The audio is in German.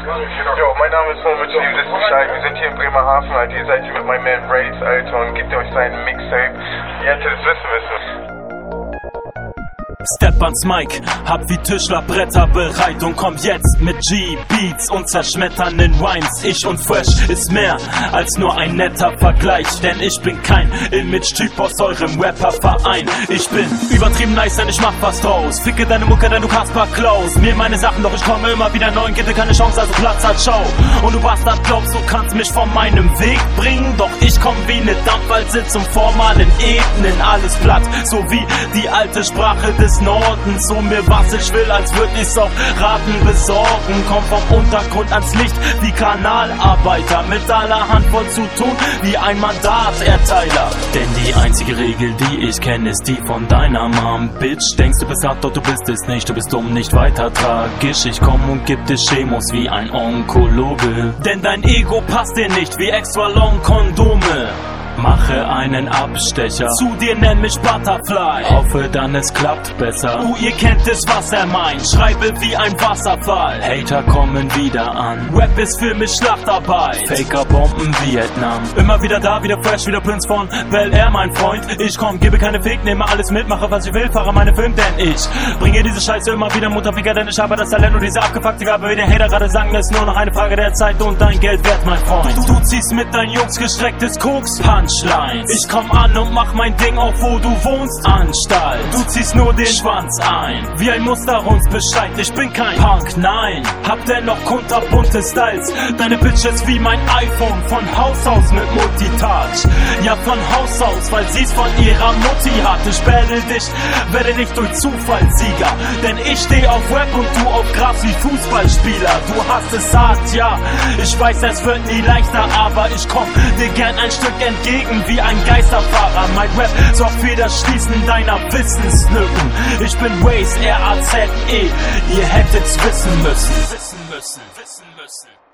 Jo, mein Name ist Moritz, ihr wisst Bescheid, wir sind hier in Bremerhaven, Alter, ihr seid hier mit meinem Man Race, Alter, und gebt euch seinen Mixtape. Ihr hättet es wissen müssen. Step ans Mic, hab wie Tischler Bretter bereit und komm jetzt mit G-Beats und zerschmetternden Rhymes. Ich und Fresh ist mehr als nur ein netter Vergleich, denn ich bin kein Image-Typ aus eurem Rapper-Verein. Ich bin übertrieben nice, denn ich mach was draus. Ficke deine Mucke, denn du Kasper Klaus. Mir meine Sachen, doch ich komme immer wieder neu und gebe keine Chance, also Platz hat Schau. Und du Bastard glaubst, du kannst mich von meinem Weg bringen, doch ich komm wie ne Dampfwalsitzung formalen Ebenen. Alles platt, so wie die alte Sprache des Nordens, so mir was ich will, als würd ich's auch raten besorgen. Komm vom Untergrund ans Licht wie Kanalarbeiter, mit aller Hand voll zu tun wie ein Mandaterteiler. Denn die einzige Regel, die ich kenne, ist die von deiner Mom, Bitch. Denkst du bist hart, doch du bist es nicht, du bist dumm, nicht weiter tragisch. Ich komm und geb dir Chemos wie ein Onkologe, denn dein Ego passt dir nicht wie extra long Kondome. Mache einen Abstecher, zu dir nenn mich Butterfly, hoffe dann es klappt besser. Ihr kennt es, was er meint, schreibe wie ein Wasserfall. Hater kommen wieder an, Rap ist für mich Schlachtarbeit. Faker bomben Vietnam, immer wieder da, wieder fresh, wieder Prinz von Bel Air, mein Freund. Ich komm, gebe keine Fick, nehme alles mit, mache was ich will, fahre meine Film, denn ich bringe diese Scheiße immer wieder Mutterficker, denn ich habe das Talent und diese abgefuckte Gabe, wie der Hater gerade sagen, ist nur noch eine Frage der Zeit und dein Geld wert, mein Freund. Du ziehst mit deinen Jungs gestrecktes Koks, ich komm an und mach mein Ding auf, wo du wohnst, Anstalt. Du ziehst nur den Schwanz ein, wie ein Muster uns beschreibt. Ich bin kein Punk, nein, hab dennoch kunterbunte Styles. Deine Bitch ist wie mein iPhone, von Haus aus mit Multitouch. Ja, von Haus aus, weil sie's von ihrer Mutti hat. Ich battle dich, werde nicht durch Zufall Sieger, denn ich steh auf Rap und du auf Gras wie Fußballspieler. Du hast es hart, ja, ich weiß, es wird nie leichter, aber ich komm dir gern ein Stück entgegen wie ein Geisterfahrer. Mein Rap sorgt für das Schließen deiner Wissenslücken. Ich bin Waze, R-A-Z-E, ihr hättet's wissen müssen.